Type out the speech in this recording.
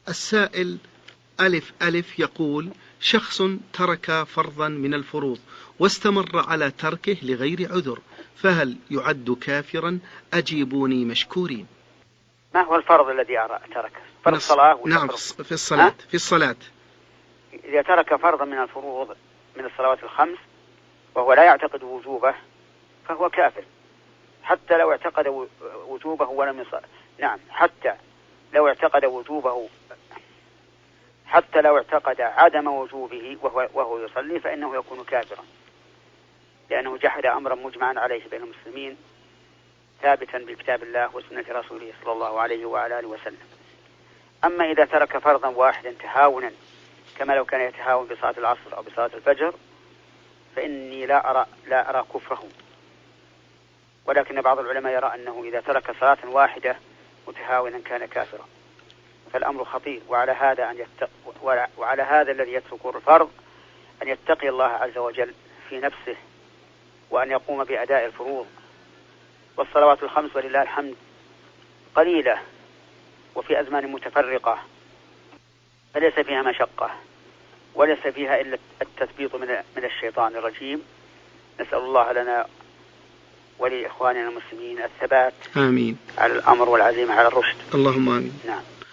السائل ألف ألف يقول: شخص ترك فرضا من الفروض واستمر على تركه لغير عذر، فهل يعد كافرا؟ أجيبوني مشكورين. ما هو الفرض الذي تركه؟ فرض الصلاة؟ نعم، في الصلاة. في الصلاة إذا ترك فرضا من الفروض من الصلوات الخمس وهو لا يعتقد وجوبه فهو كافر، حتى لو اعتقد وجوبه ولم يصل. نعم، حتى لو اعتقد وجوبه، حتى لو اعتقد عدم وجوبه وهو يصلي فإنه يكون كافرا، لأنه جحد أمرا مجمعا عليه بين المسلمين ثابتا بكتاب الله وسنة رسوله صلى الله عليه وعلى آله وسلم. أما إذا ترك فرضا واحدا تهاونا كما لو كان يتهاون بصلاة العصر أو بصلاة الفجر فإني لا أرى كفره، ولكن بعض العلماء يرى أنه إذا ترك صلاة واحدة متهاونا كان كافرا. فالأمر خطير، وعلى هذا الذي يترك الفرض أن يتقي الله عز وجل في نفسه وأن يقوم بأداء الفروض. والصلوات الخمس ولله الحمد قليلة وفي أزمان متفرقة، فليس فيها مشقة وليس فيها إلا التثبيط من الشيطان الرجيم. نسأل الله لنا ولإخواننا المسلمين الثبات آمين على الأمر والعزيمة على الرشد. اللهم آمين. نعم.